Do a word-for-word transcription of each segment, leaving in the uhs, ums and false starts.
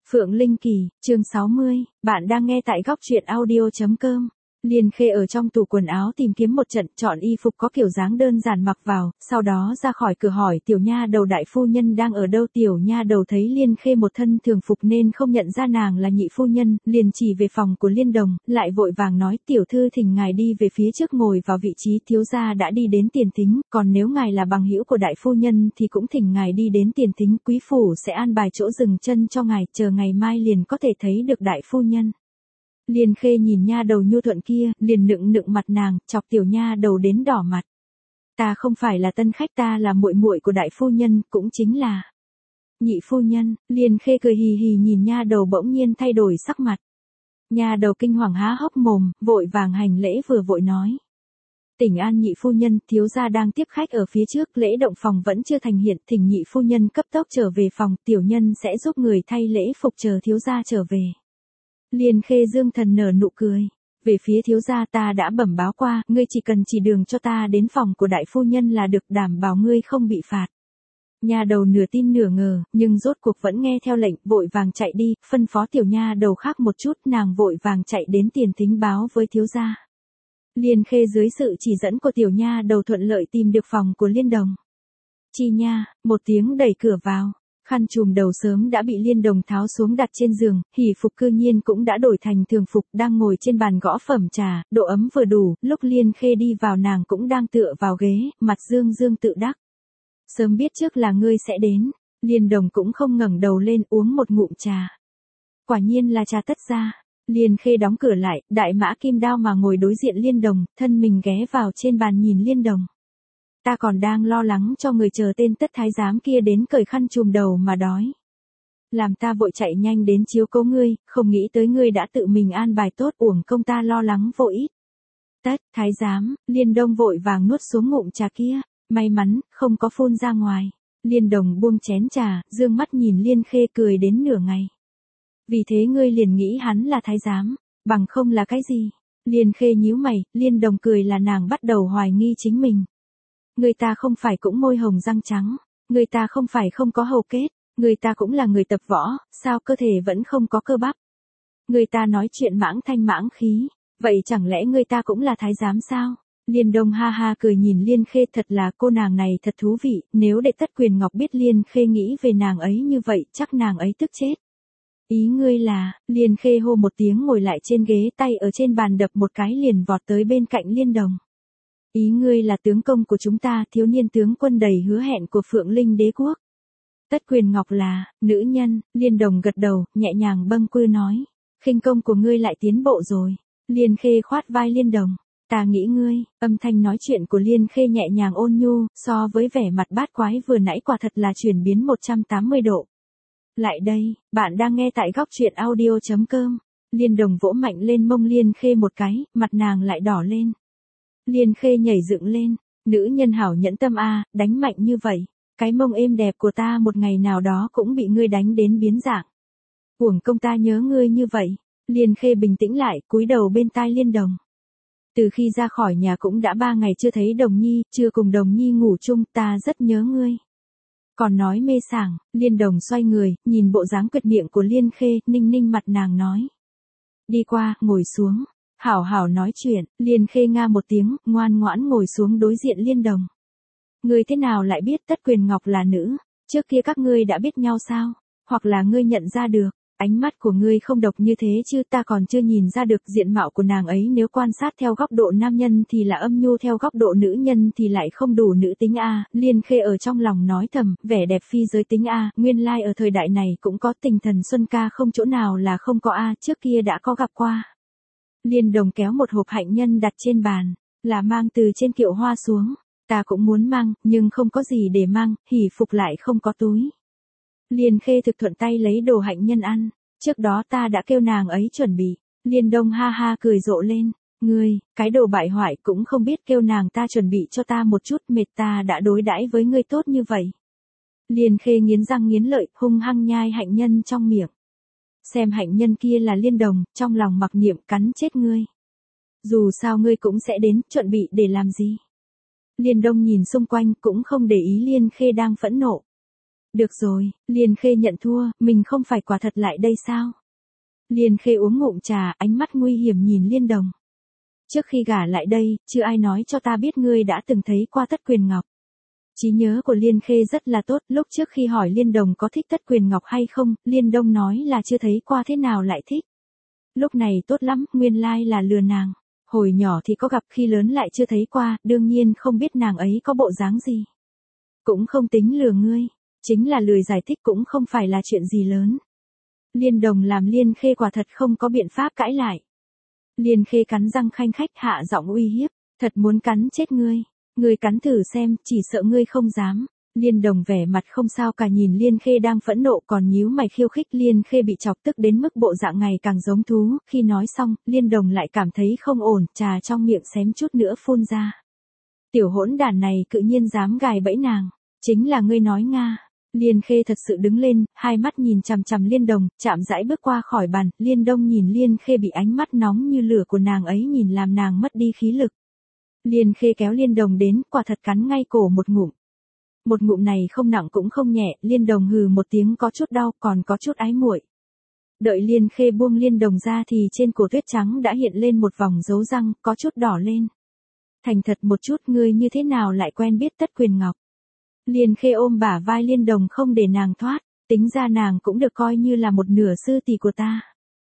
Phượng Linh Kỳ, chương sáu mươi, bạn đang nghe tại góc truyện audio chấm com. Liên Khê ở trong tủ quần áo tìm kiếm một trận, chọn y phục có kiểu dáng đơn giản mặc vào, sau đó ra khỏi cửa hỏi tiểu nha đầu đại phu nhân đang ở đâu. Tiểu nha đầu thấy Liên Khê một thân thường phục nên không nhận ra nàng là nhị phu nhân, liền chỉ về phòng của Liên Đồng, lại vội vàng nói tiểu thư thỉnh ngài đi về phía trước ngồi vào vị trí, thiếu gia đã đi đến tiền thính, còn nếu ngài là bằng hữu của đại phu nhân thì cũng thỉnh ngài đi đến tiền thính, quý phủ sẽ an bài chỗ dừng chân cho ngài, chờ ngày mai liền có thể thấy được đại phu nhân. Liên Khê nhìn nha đầu nhu thuận kia, liền nựng nựng mặt nàng, chọc tiểu nha đầu đến đỏ mặt. Ta không phải là tân khách, ta là muội muội của đại phu nhân, cũng chính là nhị phu nhân. Liên Khê cười hì hì nhìn nha đầu bỗng nhiên thay đổi sắc mặt. Nha đầu kinh hoàng há hốc mồm, vội vàng hành lễ vừa vội nói. Tỉnh an nhị phu nhân, thiếu gia đang tiếp khách ở phía trước, lễ động phòng vẫn chưa thành hiện, thỉnh nhị phu nhân cấp tốc trở về phòng, tiểu nhân sẽ giúp người thay lễ phục chờ thiếu gia trở về. Liên Khê dương thần nở nụ cười. Về phía thiếu gia, ta đã bẩm báo qua, ngươi chỉ cần chỉ đường cho ta đến phòng của đại phu nhân là được, đảm bảo ngươi không bị phạt. Nha đầu nửa tin nửa ngờ, nhưng rốt cuộc vẫn nghe theo lệnh, vội vàng chạy đi, phân phó tiểu nha đầu khác một chút, nàng vội vàng chạy đến tiền thính báo với thiếu gia. Liên Khê dưới sự chỉ dẫn của tiểu nha đầu thuận lợi tìm được phòng của Liên Đồng. Chi nha, một tiếng đẩy cửa vào. Khăn trùm đầu sớm đã bị Liên Đồng tháo xuống đặt trên giường, hỉ phục cư nhiên cũng đã đổi thành thường phục, đang ngồi trên bàn gõ phẩm trà, độ ấm vừa đủ, lúc Liên Khê đi vào nàng cũng đang tựa vào ghế, mặt dương dương tự đắc. Sớm biết trước là ngươi sẽ đến. Liên Đồng cũng không ngẩng đầu lên uống một ngụm trà. Quả nhiên là trà tất gia. Liên Khê đóng cửa lại, đại mã kim đao mà ngồi đối diện Liên Đồng, thân mình ghé vào trên bàn nhìn Liên Đồng. Ta còn đang lo lắng cho người chờ tên tất thái giám kia đến cởi khăn trùm đầu mà đói. Làm ta vội chạy nhanh đến chiếu cố ngươi, không nghĩ tới ngươi đã tự mình an bài tốt, uổng công ta lo lắng vô ích. Tất thái giám, Liên Đông vội vàng nuốt xuống ngụm trà kia, may mắn, không có phun ra ngoài. Liên Đồng buông chén trà, dương mắt nhìn Liên Khê cười đến nửa ngày. Vì thế ngươi liền nghĩ hắn là thái giám, bằng không là cái gì? Liên Khê nhíu mày, Liên Đồng cười là nàng bắt đầu hoài nghi chính mình. Người ta không phải cũng môi hồng răng trắng, người ta không phải không có hầu kết, người ta cũng là người tập võ, sao cơ thể vẫn không có cơ bắp. Người ta nói chuyện mãng thanh mãng khí, vậy chẳng lẽ người ta cũng là thái giám sao? Liên Đông ha ha cười nhìn Liên Khê, thật là cô nàng này thật thú vị, nếu để Tất Quyền Ngọc biết Liên Khê nghĩ về nàng ấy như vậy, chắc nàng ấy tức chết. Ý ngươi là, Liên Khê hô một tiếng ngồi lại trên ghế, tay ở trên bàn đập một cái liền vọt tới bên cạnh Liên Đồng. Ý ngươi là tướng công của chúng ta, thiếu niên tướng quân đầy hứa hẹn của Phượng Linh đế quốc. Tất Quyền Ngọc là, nữ nhân. Liên Đồng gật đầu, nhẹ nhàng bâng quơ nói. Khinh công của ngươi lại tiến bộ rồi. Liên Khê khoát vai Liên Đồng. Ta nghĩ ngươi, âm thanh nói chuyện của Liên Khê nhẹ nhàng ôn nhu, so với vẻ mặt bát quái vừa nãy quả thật là chuyển biến một trăm tám mươi độ. Lại đây, bạn đang nghe tại góc truyện audio chấm com. Liên Đồng vỗ mạnh lên mông Liên Khê một cái, mặt nàng lại đỏ lên. Liên Khê nhảy dựng lên, nữ nhân hảo nhẫn tâm a, đánh mạnh như vậy, cái mông êm đẹp của ta một ngày nào đó cũng bị ngươi đánh đến biến dạng. Uổng công ta nhớ ngươi như vậy. Liên Khê bình tĩnh lại, cúi đầu bên tai Liên Đồng. Từ khi ra khỏi nhà cũng đã ba ngày chưa thấy Đồng Nhi, chưa cùng Đồng Nhi ngủ chung, ta rất nhớ ngươi. Còn nói mê sảng, Liên Đồng xoay người, nhìn bộ dáng quyệt miệng của Liên Khê, ninh ninh mặt nàng nói. Đi qua, ngồi xuống. Hảo hảo nói chuyện. Liên Khê nga một tiếng, ngoan ngoãn ngồi xuống đối diện Liên Đồng. Ngươi thế nào lại biết Tất Quyền Ngọc là nữ? Trước kia các ngươi đã biết nhau sao? Hoặc là ngươi nhận ra được? Ánh mắt của ngươi không độc như thế chứ, ta còn chưa nhìn ra được diện mạo của nàng ấy, nếu quan sát theo góc độ nam nhân thì là âm nhu, theo góc độ nữ nhân thì lại không đủ nữ tính a. Liên Khê ở trong lòng nói thầm, vẻ đẹp phi giới tính a, nguyên lai like ở thời đại này cũng có, tình thần Xuân ca không chỗ nào là không có a, trước kia đã có gặp qua. Liên Đồng kéo một hộp hạnh nhân đặt trên bàn, là mang từ trên kiệu hoa xuống. Ta cũng muốn mang, nhưng không có gì để mang, hỉ phục lại không có túi. Liên Khê thực thuận tay lấy đồ hạnh nhân ăn, trước đó ta đã kêu nàng ấy chuẩn bị. Liên Đông ha ha cười rộ lên, ngươi, cái đồ bại hoại cũng không biết kêu nàng ta chuẩn bị cho ta một chút, mệt, ta đã đối đãi với ngươi tốt như vậy. Liên Khê nghiến răng nghiến lợi, hung hăng nhai hạnh nhân trong miệng. Xem hạnh nhân kia là Liên Đồng, trong lòng mặc niệm cắn chết ngươi. Dù sao ngươi cũng sẽ đến, chuẩn bị để làm gì? Liên Đông nhìn xung quanh cũng không để ý Liên Khê đang phẫn nộ. Được rồi, Liên Khê nhận thua, mình không phải quả thật lại đây sao? Liên Khê uống ngụm trà, ánh mắt nguy hiểm nhìn Liên Đồng. Trước khi gả lại đây, chưa ai nói cho ta biết ngươi đã từng thấy qua Tất Quyền Ngọc. Trí nhớ của Liên Khê rất là tốt, lúc trước khi hỏi Liên Đồng có thích Tất Quyền Ngọc hay không, Liên Đông nói là chưa thấy qua thế nào lại thích. Lúc này tốt lắm, nguyên lai là lừa nàng. Hồi nhỏ thì có gặp, khi lớn lại chưa thấy qua, đương nhiên không biết nàng ấy có bộ dáng gì. Cũng không tính lừa ngươi, chính là lười giải thích cũng không phải là chuyện gì lớn. Liên Đồng làm Liên Khê quả thật không có biện pháp cãi lại. Liên Khê cắn răng khanh khách hạ giọng uy hiếp, thật muốn cắn chết ngươi. Ngươi cắn thử xem, chỉ sợ ngươi không dám. Liên Đồng vẻ mặt không sao cả nhìn Liên Khê đang phẫn nộ còn nhíu mày khiêu khích. Liên Khê bị chọc tức đến mức bộ dạng ngày càng giống thú, khi nói xong, Liên Đồng lại cảm thấy không ổn, trà trong miệng xém chút nữa phun ra. Tiểu hỗn đản này cự nhiên dám gài bẫy nàng, chính là ngươi nói nga. Liên Khê thật sự đứng lên, hai mắt nhìn chằm chằm Liên Đồng, chạm rãi bước qua khỏi bàn. Liên Đông nhìn Liên Khê bị ánh mắt nóng như lửa của nàng ấy nhìn làm nàng mất đi khí lực. Liên Khê kéo Liên Đồng đến, quả thật cắn ngay cổ một ngụm. Một ngụm này không nặng cũng không nhẹ, Liên Đồng hừ một tiếng có chút đau, còn có chút ái muội. Đợi Liên Khê buông Liên Đồng ra thì trên cổ tuyết trắng đã hiện lên một vòng dấu răng, có chút đỏ lên. Thành thật một chút, ngươi như thế nào lại quen biết Tất Quyền Ngọc? Liên Khê ôm bả vai Liên Đồng không để nàng thoát, tính ra nàng cũng được coi như là một nửa sư tỷ của ta.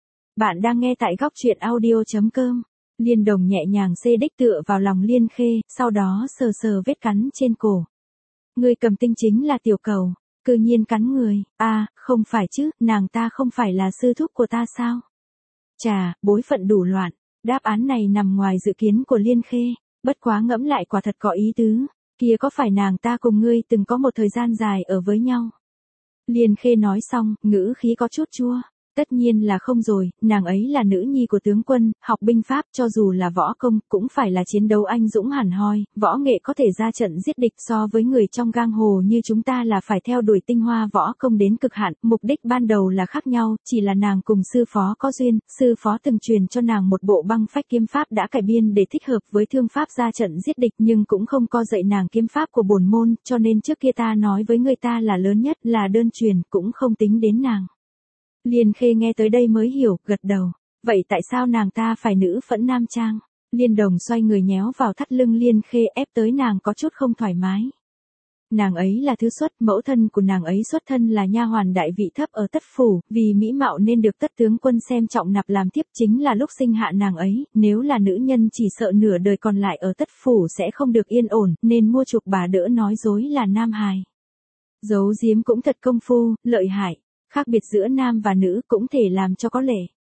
Bạn đang nghe tại góc truyện audio chấm com. Liên Đồng nhẹ nhàng xê đích tựa vào lòng Liên Khê, sau đó sờ sờ vết cắn trên cổ. Ngươi cầm tinh chính là tiểu cầu, cư nhiên cắn người, à, không phải chứ, nàng ta không phải là sư thúc của ta sao? Chà, bối phận đủ loạn, đáp án này nằm ngoài dự kiến của Liên Khê, bất quá ngẫm lại quả thật có ý tứ, kia có phải nàng ta cùng ngươi từng có một thời gian dài ở với nhau? Liên Khê nói xong, ngữ khí có chút chua. Tất nhiên là không rồi, nàng ấy là nữ nhi của tướng quân, học binh pháp cho dù là võ công, cũng phải là chiến đấu anh dũng hẳn hoi, võ nghệ có thể ra trận giết địch so với người trong giang hồ như chúng ta là phải theo đuổi tinh hoa võ công đến cực hạn, mục đích ban đầu là khác nhau, chỉ là nàng cùng sư phó có duyên, sư phó từng truyền cho nàng một bộ băng phách kiếm pháp đã cải biên để thích hợp với thương pháp ra trận giết địch nhưng cũng không có dạy nàng kiếm pháp của bổn môn, cho nên trước kia ta nói với người ta là lớn nhất là đơn truyền, cũng không tính đến nàng. Liên Khê nghe tới đây mới hiểu, gật đầu. Vậy tại sao nàng ta phải nữ phẫn nam trang? Liên Đồng xoay người nhéo vào thắt lưng Liên Khê ép tới nàng có chút không thoải mái. Nàng ấy là thứ xuất, mẫu thân của nàng ấy xuất thân là nha hoàn đại vị thấp ở Tất Phủ, vì mỹ mạo nên được Tất tướng quân xem trọng nạp làm tiếp chính là lúc sinh hạ nàng ấy, nếu là nữ nhân chỉ sợ nửa đời còn lại ở Tất Phủ sẽ không được yên ổn, nên mua chuộc bà đỡ nói dối là nam hài. Giấu giếm cũng thật công phu, lợi hại. Khác biệt giữa nam và nữ cũng thể làm cho có lệ.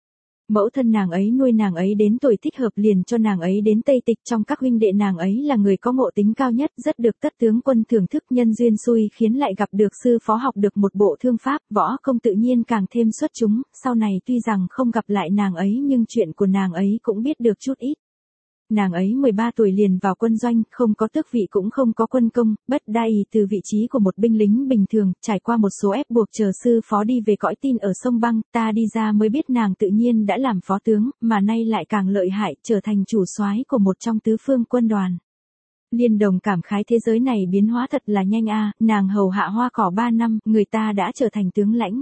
Mẫu thân nàng ấy nuôi nàng ấy đến tuổi thích hợp liền cho nàng ấy đến Tây Tịch, trong các huynh đệ nàng ấy là người có ngộ tính cao nhất, rất được Tất tướng quân thưởng thức, nhân duyên xui khiến lại gặp được sư phó học được một bộ thương pháp, võ công tự nhiên càng thêm xuất chúng, sau này tuy rằng không gặp lại nàng ấy nhưng chuyện của nàng ấy cũng biết được chút ít. Nàng ấy mười ba tuổi liền vào quân doanh, không có tước vị cũng không có quân công, bất đai từ vị trí của một binh lính bình thường, trải qua một số ép buộc chờ sư phó đi về cõi tin ở sông băng, ta đi ra mới biết nàng tự nhiên đã làm phó tướng, mà nay lại càng lợi hại, trở thành chủ soái của một trong tứ phương quân đoàn. Liên Đồng cảm khái thế giới này biến hóa thật là nhanh a, nàng hầu hạ Hoa Cỏ ba năm, người ta đã trở thành tướng lãnh.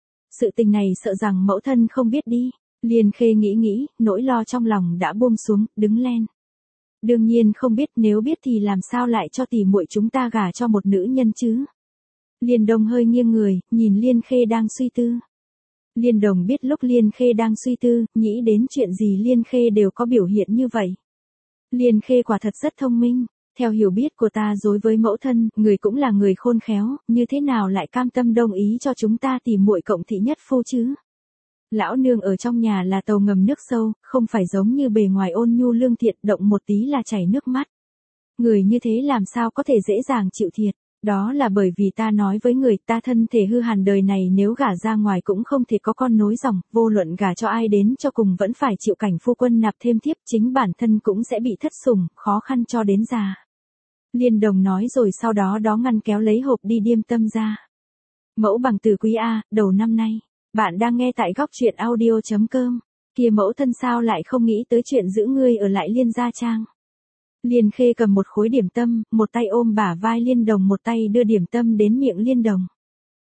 Sự tình này sợ rằng mẫu thân không biết đi. Liên Khê nghĩ nghĩ, nỗi lo trong lòng đã buông xuống, đứng lên. Đương nhiên không biết, nếu biết thì làm sao lại cho tỷ muội chúng ta gả cho một nữ nhân chứ? Liên Đồng hơi nghiêng người, nhìn Liên Khê đang suy tư. Liên Đồng biết lúc Liên Khê đang suy tư, nghĩ đến chuyện gì Liên Khê đều có biểu hiện như vậy. Liên Khê quả thật rất thông minh. Theo hiểu biết của ta đối với mẫu thân, người cũng là người khôn khéo, như thế nào lại cam tâm đồng ý cho chúng ta tỷ muội cộng thị nhất phu chứ? Lão nương ở trong nhà là tàu ngầm nước sâu, không phải giống như bề ngoài ôn nhu lương thiện, động một tí là chảy nước mắt. Người như thế làm sao có thể dễ dàng chịu thiệt, đó là bởi vì ta nói với người ta thân thể hư hàn đời này nếu gả ra ngoài cũng không thể có con nối dòng, vô luận gả cho ai đến cho cùng vẫn phải chịu cảnh phu quân nạp thêm thiếp, chính bản thân cũng sẽ bị thất sủng, khó khăn cho đến già. Liên Đồng nói rồi sau đó đó ngăn kéo lấy hộp đi điềm tâm ra. Mẫu bằng từ quý A, đầu năm nay. Bạn đang nghe tại góc truyện audio chấm com. Kia mẫu thân sao lại không nghĩ tới chuyện giữ ngươi ở lại Liên gia trang. Liên Khê cầm một khối điểm tâm, một tay ôm bả vai Liên Đồng, một tay đưa điểm tâm đến miệng Liên Đồng.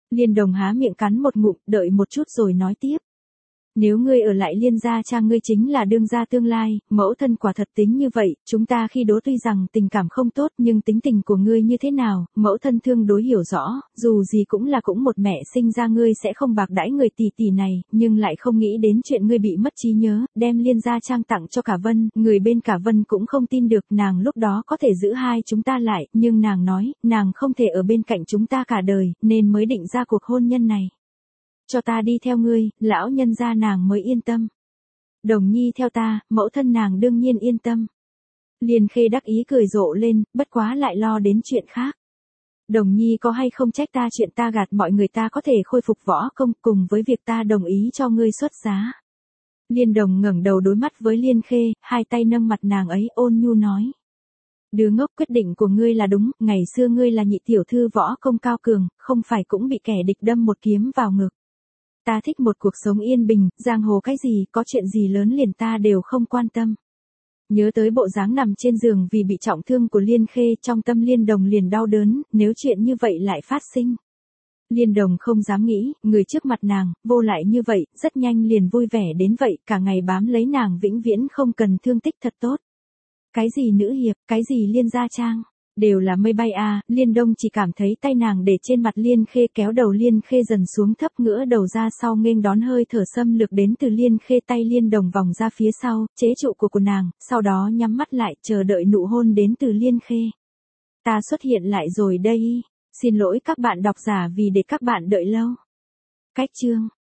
Liên Đồng há miệng cắn một ngụm, đợi một chút rồi nói tiếp. Nếu ngươi ở lại Liên gia trang ngươi chính là đương gia tương lai, mẫu thân quả thật tính như vậy, chúng ta khi đó tuy rằng tình cảm không tốt nhưng tính tình của ngươi như thế nào, mẫu thân thương đối hiểu rõ, dù gì cũng là cũng một mẹ sinh ra ngươi sẽ không bạc đãi người tỷ tỷ này, nhưng lại không nghĩ đến chuyện ngươi bị mất trí nhớ, đem Liên gia trang tặng cho cả Vân, người bên cả Vân cũng không tin được, nàng lúc đó có thể giữ hai chúng ta lại, nhưng nàng nói, nàng không thể ở bên cạnh chúng ta cả đời, nên mới định ra cuộc hôn nhân này. Cho ta đi theo ngươi, lão nhân gia nàng mới yên tâm. Đồng Nhi theo ta, mẫu thân nàng đương nhiên yên tâm. Liên Khê đắc ý cười rộ lên, bất quá lại lo đến chuyện khác. Đồng Nhi có hay không trách ta chuyện ta gạt mọi người ta có thể khôi phục võ công cùng với việc ta đồng ý cho ngươi xuất giá. Liên Đồng ngẩng đầu đối mắt với Liên Khê, hai tay nâng mặt nàng ấy ôn nhu nói. Đứa ngốc, quyết định của ngươi là đúng, ngày xưa ngươi là nhị tiểu thư võ công cao cường, không phải cũng bị kẻ địch đâm một kiếm vào ngực. Ta thích một cuộc sống yên bình, giang hồ cái gì, có chuyện gì lớn liền ta đều không quan tâm. Nhớ tới bộ dáng nằm trên giường vì bị trọng thương của Liên Khê, trong tâm Liên Đồng liền đau đớn, nếu chuyện như vậy lại phát sinh. Liên Đồng không dám nghĩ, người trước mặt nàng, vô lại như vậy, rất nhanh liền vui vẻ đến vậy, cả ngày bám lấy nàng vĩnh viễn không cần thương tích thật tốt. Cái gì nữ hiệp, cái gì Liên gia trang, đều là mây bay à, Liên Đông chỉ cảm thấy tay nàng để trên mặt Liên Khê kéo đầu Liên Khê dần xuống thấp ngửa đầu ra sau nghênh đón hơi thở xâm lược đến từ Liên Khê, tay Liên Đồng vòng ra phía sau, chế trụ của của nàng, sau đó nhắm mắt lại chờ đợi nụ hôn đến từ Liên Khê. Ta xuất hiện lại rồi đây, xin lỗi các bạn độc giả vì để các bạn đợi lâu. Cách chương